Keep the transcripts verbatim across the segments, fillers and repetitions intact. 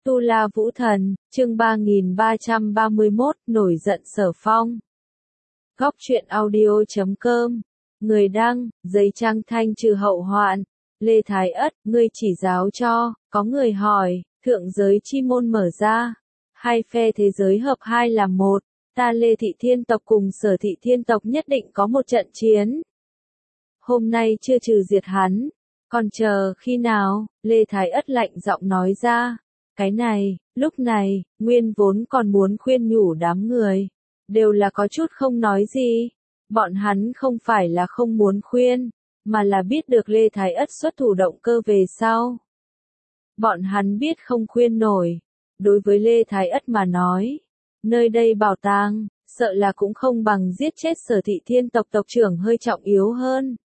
Tu La Vũ Thần, chương ba nghìn ba trăm ba mươi mốt, nổi giận Sở Phong. Góc truyện audio chấm com, người đăng, giấy trang thanh trừ hậu hoạn, Lê Thái Ất, ngươi chỉ giáo cho, có người hỏi, thượng giới chi môn mở ra, hai phe thế giới hợp hai làm một, ta Lê Thị Thiên tộc cùng Sở Thị Thiên tộc nhất định có một trận chiến. Hôm nay chưa trừ diệt hắn, còn chờ khi nào, Lê Thái Ất lạnh giọng nói ra. Cái này, lúc này, nguyên vốn còn muốn khuyên nhủ đám người, đều là có chút không nói gì. Bọn hắn không phải là không muốn khuyên, mà là biết được Lê Thái Ất xuất thủ động cơ về sau. Bọn hắn biết không khuyên nổi. Đối với Lê Thái Ất mà nói, nơi đây bảo tàng, sợ là cũng không bằng giết chết Sở Thị Thiên tộc tộc trưởng hơi trọng yếu hơn.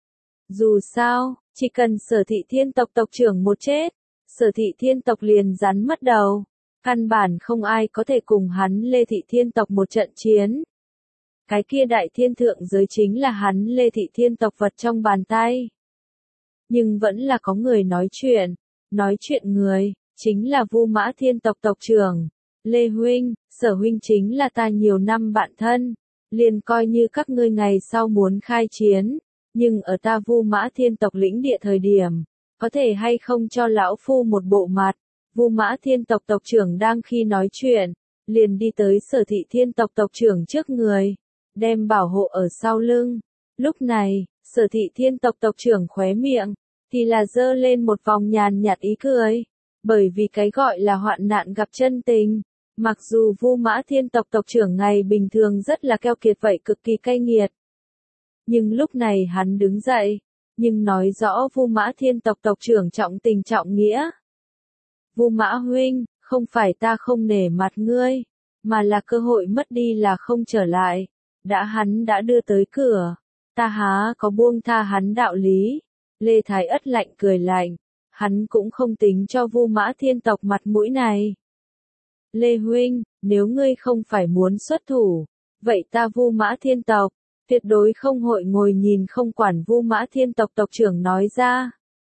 Dù sao, chỉ cần Sở Thị Thiên tộc tộc trưởng một chết, Sở Thị Thiên tộc liền rắn mất đầu, căn bản không ai có thể cùng hắn Lê Thị Thiên tộc một trận chiến. Cái kia đại thiên thượng giới chính là hắn Lê Thị Thiên tộc vật trong bàn tay. Nhưng vẫn là có người nói chuyện, nói chuyện người, chính là Vu Mã Thiên tộc tộc trưởng, Lê Huynh, Sở Huynh chính là ta nhiều năm bạn thân, liền coi như các ngươi ngày sau muốn khai chiến, nhưng ở ta Vu Mã Thiên tộc lĩnh địa thời điểm, có thể hay không cho lão phu một bộ mặt. Vu Mã Thiên tộc tộc trưởng đang khi nói chuyện, liền đi tới Sở Thị Thiên tộc tộc trưởng trước người, đem bảo hộ ở sau lưng. Lúc này, Sở Thị Thiên tộc tộc trưởng khóe miệng, thì là giơ lên một vòng nhàn nhạt ý cười, bởi vì cái gọi là hoạn nạn gặp chân tình. Mặc dù Vu Mã Thiên tộc tộc trưởng ngày bình thường rất là keo kiệt vậy cực kỳ cay nghiệt, nhưng lúc này hắn đứng dậy, nhưng nói rõ Vu Mã Thiên tộc tộc trưởng trọng tình trọng nghĩa. Vu Mã huynh, không phải ta không nể mặt ngươi, mà là cơ hội mất đi là không trở lại. Đã hắn đã đưa tới cửa, ta há có buông tha hắn đạo lý. Lê Thái Ất lạnh cười lạnh, hắn cũng không tính cho Vu Mã Thiên tộc mặt mũi này. Lê huynh, nếu ngươi không phải muốn xuất thủ, vậy ta Vu Mã Thiên tộc tuyệt đối không hội ngồi nhìn không quản. Vu Mã Thiên tộc tộc trưởng nói ra.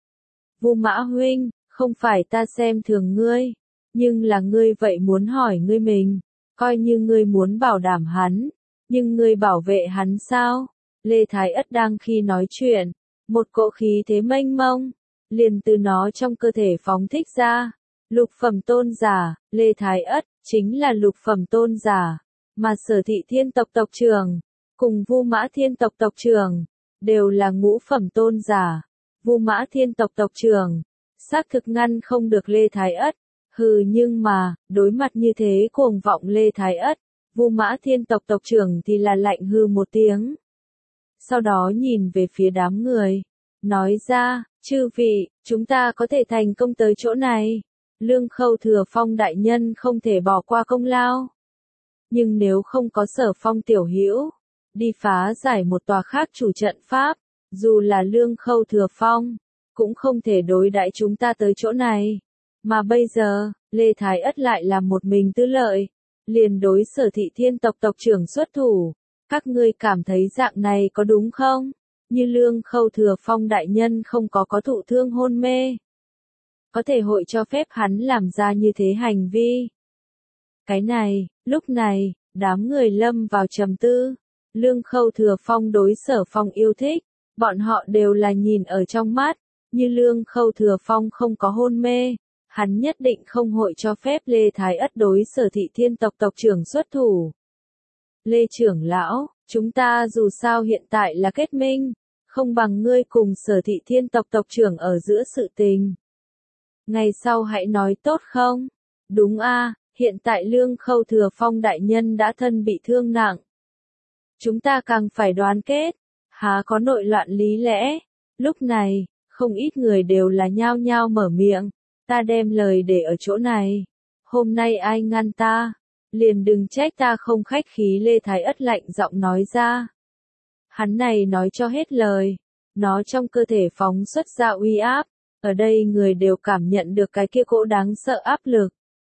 Vu Mã huynh, không phải ta xem thường ngươi, nhưng là ngươi vậy muốn hỏi ngươi mình, coi như ngươi muốn bảo đảm hắn, nhưng ngươi bảo vệ hắn sao? Lê Thái Ất đang khi nói chuyện, một cỗ khí thế mênh mông, liền từ nó trong cơ thể phóng thích ra. Lục phẩm tôn giả, Lê Thái Ất, chính là lục phẩm tôn giả, mà Sở Thị Thiên tộc tộc trưởng, cùng Vu Mã Thiên tộc tộc trưởng, đều là ngũ phẩm tôn giả. Vu Mã Thiên tộc tộc trưởng, xác thực ngăn không được Lê Thái Ất, hừ nhưng mà, đối mặt như thế cuồng vọng Lê Thái Ất, Vu Mã Thiên tộc tộc trưởng thì là lạnh hừ một tiếng. Sau đó nhìn về phía đám người, nói ra, chư vị, chúng ta có thể thành công tới chỗ này. Lương Khâu Thừa Phong đại nhân không thể bỏ qua công lao. Nhưng nếu không có Sở Phong tiểu hữu, đi phá giải một tòa khác chủ trận pháp, dù là Lương Khâu Thừa Phong, cũng không thể đối đãi chúng ta tới chỗ này. Mà bây giờ, Lê Thái Ất lại là một mình tư lợi, liền đối Sở Thị Thiên tộc tộc trưởng xuất thủ. Các ngươi cảm thấy dạng này có đúng không? Như Lương Khâu Thừa Phong đại nhân không có có thụ thương hôn mê, có thể hội cho phép hắn làm ra như thế hành vi. Cái này, lúc này, đám người lâm vào trầm tư. Lương Khâu Thừa Phong đối Sở Phong yêu thích, bọn họ đều là nhìn ở trong mắt. Như Lương Khâu Thừa Phong không có hôn mê, hắn nhất định không hội cho phép Lê Thái Ất đối Sở Thị Thiên tộc tộc trưởng xuất thủ. Lê trưởng lão, chúng ta dù sao hiện tại là kết minh, không bằng ngươi cùng Sở Thị Thiên tộc tộc trưởng ở giữa sự tình. Ngày sau hãy nói tốt không? Đúng a, hiện tại Lương Khâu Thừa Phong đại nhân đã thân bị thương nặng. Chúng ta càng phải đoàn kết, há có nội loạn lý lẽ. Lúc này, không ít người đều là nhao nhao mở miệng, ta đem lời để ở chỗ này. Hôm nay ai ngăn ta, liền đừng trách ta không khách khí. Lê Thái Ất lạnh giọng nói ra. Hắn này nói cho hết lời, nó trong cơ thể phóng xuất ra uy áp, ở đây người đều cảm nhận được cái kia cỗ đáng sợ áp lực.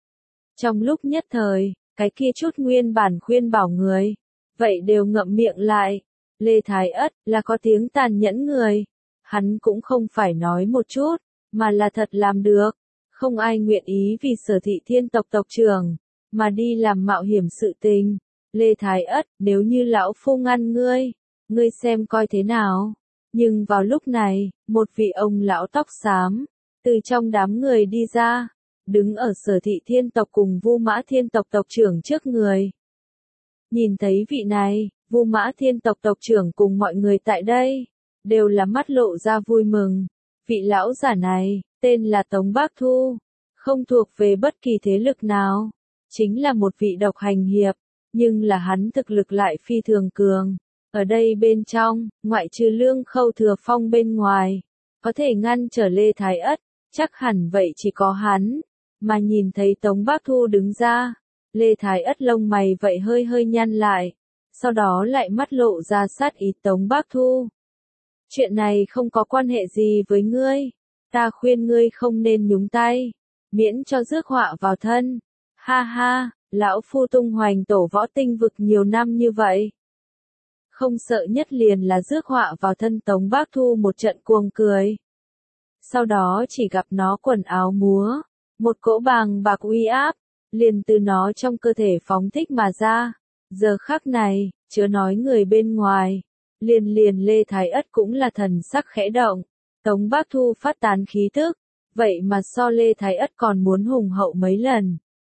Trong lúc nhất thời, cái kia chút nguyên bản khuyên bảo người, vậy đều ngậm miệng lại. Lê Thái Ất là có tiếng tàn nhẫn người, hắn cũng không phải nói một chút, mà là thật làm được. Không ai nguyện ý vì Sở Thị Thiên tộc tộc trưởng, mà đi làm mạo hiểm sự tình. Lê Thái Ất, nếu như lão phu ngăn ngươi, ngươi xem coi thế nào. Nhưng vào lúc này, một vị ông lão tóc xám, từ trong đám người đi ra, đứng ở Sở Thị Thiên tộc cùng Vu Mã Thiên tộc tộc trưởng trước người. Nhìn thấy vị này, Vu Mã Thiên tộc tộc trưởng cùng mọi người tại đây, đều là mắt lộ ra vui mừng. Vị lão giả này, tên là Tống Bác Thu, không thuộc về bất kỳ thế lực nào, chính là một vị độc hành hiệp, nhưng là hắn thực lực lại phi thường cường. Ở đây bên trong, ngoại trừ Lương Khâu Thừa Phong bên ngoài, có thể ngăn trở Lê Thái Ất, chắc hẳn vậy chỉ có hắn. Mà nhìn thấy Tống Bác Thu đứng ra, Lê Thái Ất lông mày vậy hơi hơi nhăn lại, sau đó lại mắt lộ ra sát ý Tống Bác Thu. Chuyện này không có quan hệ gì với ngươi, ta khuyên ngươi không nên nhúng tay, miễn cho rước họa vào thân. Ha ha, lão phu tung hoành tổ võ tinh vực nhiều năm như vậy. Không sợ nhất liền là rước họa vào thân. Tống Bác Thu một trận cuồng cười. Sau đó chỉ gặp nó quần áo múa, một cỗ bàng bạc uy áp, liền từ nó trong cơ thể phóng thích mà ra. Giờ khắc này, chớ nói người bên ngoài, liền liền Lê Thái Ất cũng là thần sắc khẽ động. Tống Bác Thu phát tán khí tức, vậy mà so Lê Thái Ất còn muốn hùng hậu mấy lần.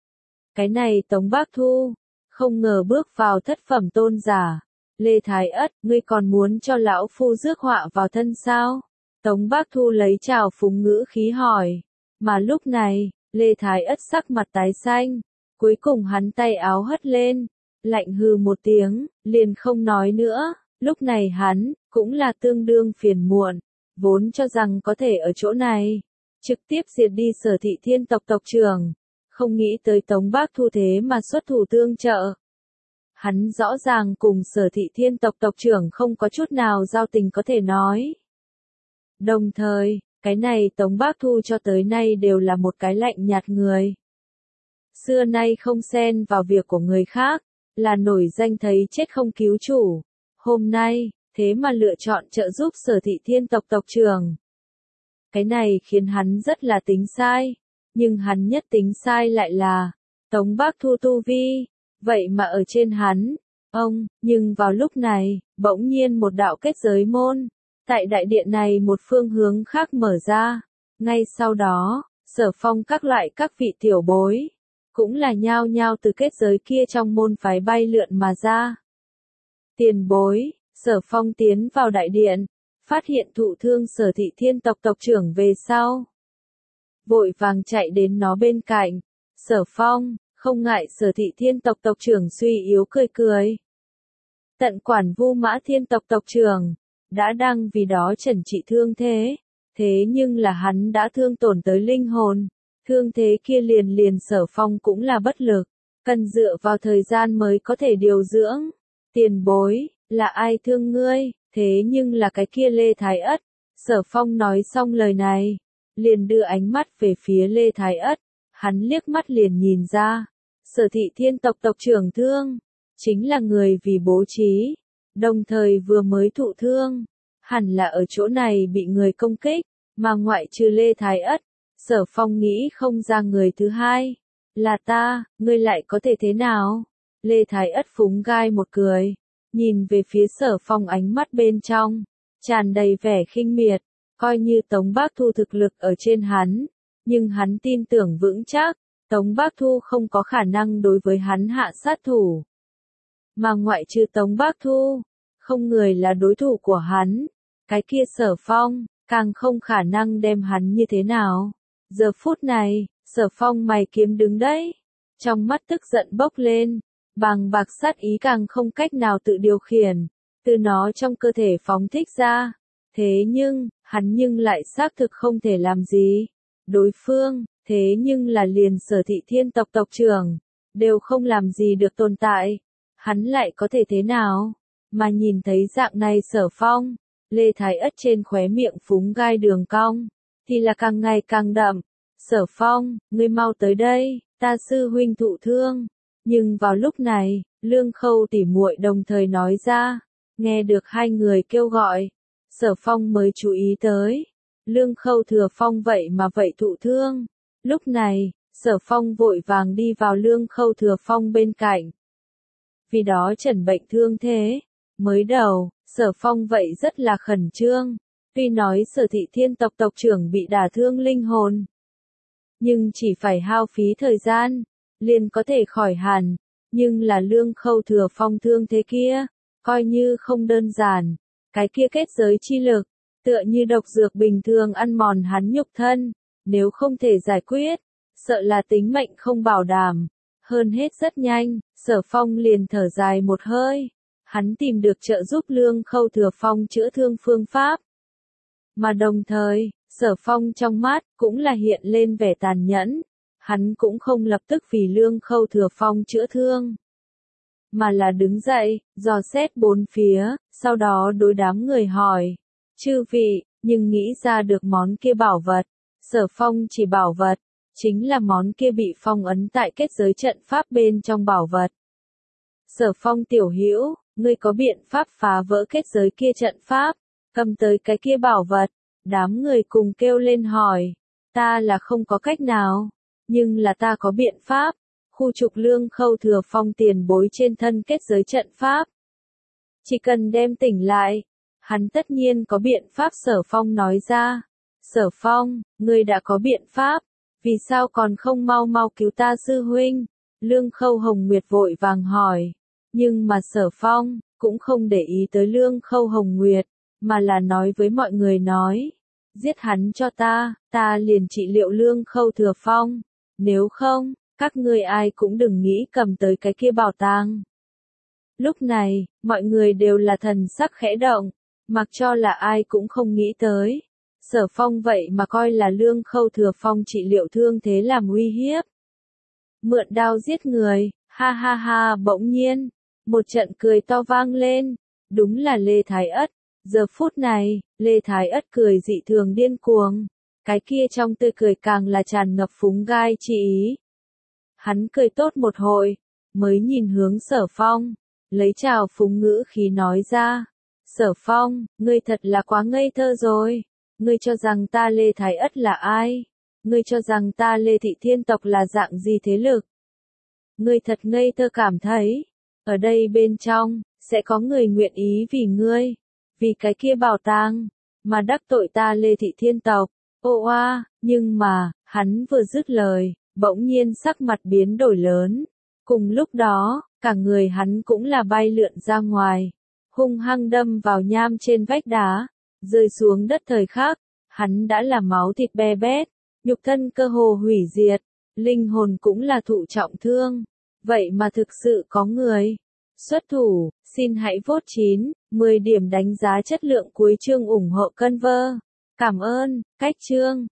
Cái này Tống Bác Thu, không ngờ bước vào thất phẩm tôn giả. Lê Thái Ất, ngươi còn muốn cho lão phu rước họa vào thân sao? Tống Bác Thu lấy trào phúng ngữ khí hỏi. Mà lúc này, Lê Thái Ất sắc mặt tái xanh, cuối cùng hắn tay áo hất lên, lạnh hừ một tiếng, liền không nói nữa. Lúc này hắn, cũng là tương đương phiền muộn, vốn cho rằng có thể ở chỗ này, trực tiếp diệt đi Sở Thị Thiên tộc tộc trưởng, không nghĩ tới Tống Bác Thu thế mà xuất thủ tương trợ. Hắn rõ ràng cùng Sở Thị Thiên tộc tộc trưởng không có chút nào giao tình có thể nói. Đồng thời, cái này Tống Bác Thu cho tới nay đều là một cái lạnh nhạt người. Xưa nay không xen vào việc của người khác, là nổi danh thấy chết không cứu chủ. Hôm nay, thế mà lựa chọn trợ giúp Sở Thị Thiên tộc tộc trưởng. Cái này khiến hắn rất là tính sai, nhưng hắn nhất tính sai lại là, Tống Bác Thu tu vi, vậy mà ở trên hắn, ông, nhưng vào lúc này, bỗng nhiên một đạo kết giới môn, tại đại điện này một phương hướng khác mở ra, ngay sau đó, Sở Phong các loại các vị tiểu bối, cũng là nhao nhao từ kết giới kia trong môn phái bay lượn mà ra. Tiền bối, Sở Phong tiến vào đại điện, phát hiện thụ thương Sở Thị Thiên tộc tộc trưởng về sau. Vội vàng chạy đến nó bên cạnh, Sở Phong, không ngại Sở Thị Thiên tộc tộc trưởng suy yếu cười cười. Tận quản Vu Mã Thiên tộc tộc trưởng, đã đang vì đó trần trị thương thế, thế nhưng là hắn đã thương tổn tới linh hồn, thương thế kia liền liền Sở Phong cũng là bất lực, cần dựa vào thời gian mới có thể điều dưỡng. Tiền bối, là ai thương ngươi, thế nhưng là cái kia Lê Thái Ất. Sở Phong nói xong lời này, liền đưa ánh mắt về phía Lê Thái Ất, hắn liếc mắt liền nhìn ra, Sở Thị Thiên tộc tộc trưởng thương, chính là người vì bố trí, đồng thời vừa mới thụ thương, hẳn là ở chỗ này bị người công kích, mà ngoại trừ Lê Thái Ất, Sở Phong nghĩ không ra người thứ hai, là ta, ngươi lại có thể thế nào? Lê Thái Ất phúng gai một cười, nhìn về phía Sở Phong ánh mắt bên trong, tràn đầy vẻ khinh miệt, coi như Tống Bác Thu thực lực ở trên hắn, nhưng hắn tin tưởng vững chắc, Tống Bác Thu không có khả năng đối với hắn hạ sát thủ. Mà ngoại trừ Tống Bác Thu, không người là đối thủ của hắn, cái kia Sở Phong, càng không khả năng đem hắn như thế nào. Giờ phút này, Sở Phong mày kiếm đứng đấy, trong mắt tức giận bốc lên, bàng bạc sát ý càng không cách nào tự điều khiển, từ nó trong cơ thể phóng thích ra. Thế nhưng, hắn nhưng lại xác thực không thể làm gì. Đối phương, thế nhưng là liền Sở Thị Thiên tộc tộc trưởng, đều không làm gì được tồn tại. Hắn lại có thể thế nào? Mà nhìn thấy dạng này Sở Phong, Lê Thái Ất trên khóe miệng phúng gai đường cong, thì là càng ngày càng đậm. Sở Phong, ngươi mau tới đây, ta sư huynh thụ thương. Nhưng vào lúc này, Lương Khâu tỉ muội đồng thời nói ra, nghe được hai người kêu gọi, Sở Phong mới chú ý tới. Lương Khâu Thừa Phong vậy mà vậy thụ thương, Lúc này, Sở Phong vội vàng đi vào Lương Khâu Thừa Phong bên cạnh. Vì đó trần bệnh thương thế, mới đầu, Sở Phong vậy rất là khẩn trương, tuy nói Sở Thị Thiên tộc tộc trưởng bị đả thương linh hồn, nhưng chỉ phải hao phí thời gian, liền có thể khỏi hẳn, nhưng là Lương Khâu Thừa Phong thương thế kia, coi như không đơn giản, cái kia kết giới chi lực, tựa như độc dược bình thường ăn mòn hắn nhục thân, nếu không thể giải quyết, sợ là tính mệnh không bảo đảm. Hơn hết rất nhanh, Sở Phong liền thở dài một hơi, hắn tìm được trợ giúp Lương Khâu Thừa Phong chữa thương phương pháp. Mà đồng thời, Sở Phong trong mắt cũng là hiện lên vẻ tàn nhẫn, hắn cũng không lập tức vì Lương Khâu Thừa Phong chữa thương, mà là đứng dậy, dò xét bốn phía, sau đó đối đám người hỏi, chư vị, nhưng nghĩ ra được món kia bảo vật. Sở Phong chỉ bảo vật, chính là món kia bị phong ấn tại kết giới trận pháp bên trong bảo vật. Sở Phong tiểu hữu, ngươi có biện pháp phá vỡ kết giới kia trận pháp, cầm tới cái kia bảo vật. Đám người cùng kêu lên hỏi, ta là không có cách nào, nhưng là ta có biện pháp, khu trục Lương Khâu Thừa Phong tiền bối trên thân kết giới trận pháp. Chỉ cần đem tỉnh lại, hắn tất nhiên có biện pháp. Sở Phong nói ra. Sở Phong, ngươi đã có biện pháp, vì sao còn không mau mau cứu ta sư huynh? Lương Khâu Hồng Nguyệt vội vàng hỏi, nhưng mà Sở Phong cũng không để ý tới Lương Khâu Hồng Nguyệt, mà là nói với mọi người nói, giết hắn cho ta, ta liền trị liệu Lương Khâu Thừa Phong, nếu không, các ngươi ai cũng đừng nghĩ cầm tới cái kia bảo tàng. Lúc này, mọi người đều là thần sắc khẽ động, mặc cho là ai cũng không nghĩ tới. Sở Phong vậy mà coi là Lương Khâu Thừa Phong trị liệu thương thế làm uy hiếp. Mượn đao giết người, ha ha ha. Bỗng nhiên, một trận cười to vang lên, đúng là Lê Thái Ất. Giờ phút này, Lê Thái Ất cười dị thường điên cuồng, cái kia trong tươi cười càng là tràn ngập phúng gai chi ý. Hắn cười tốt một hồi, mới nhìn hướng Sở Phong, lấy trào phúng ngữ khí nói ra, Sở Phong, ngươi thật là quá ngây thơ rồi. Ngươi cho rằng ta Lê Thái Ất là ai? Ngươi cho rằng ta Lê Thị Thiên tộc là dạng gì thế lực? Ngươi thật ngây thơ cảm thấy, ở đây bên trong, sẽ có người nguyện ý vì ngươi, vì cái kia bảo tàng, mà đắc tội ta Lê Thị Thiên tộc. Ô oa, nhưng mà, hắn vừa dứt lời, bỗng nhiên sắc mặt biến đổi lớn. Cùng lúc đó, cả người hắn cũng là bay lượn ra ngoài, hung hăng đâm vào nham trên vách đá. Rơi xuống đất thời khắc, hắn đã là máu thịt be bét, nhục thân cơ hồ hủy diệt, linh hồn cũng là thụ trọng thương. Vậy mà thực sự có người xuất thủ, xin hãy vote chín, mười điểm đánh giá chất lượng cuối chương ủng hộ Conver. Cảm ơn, cách chương.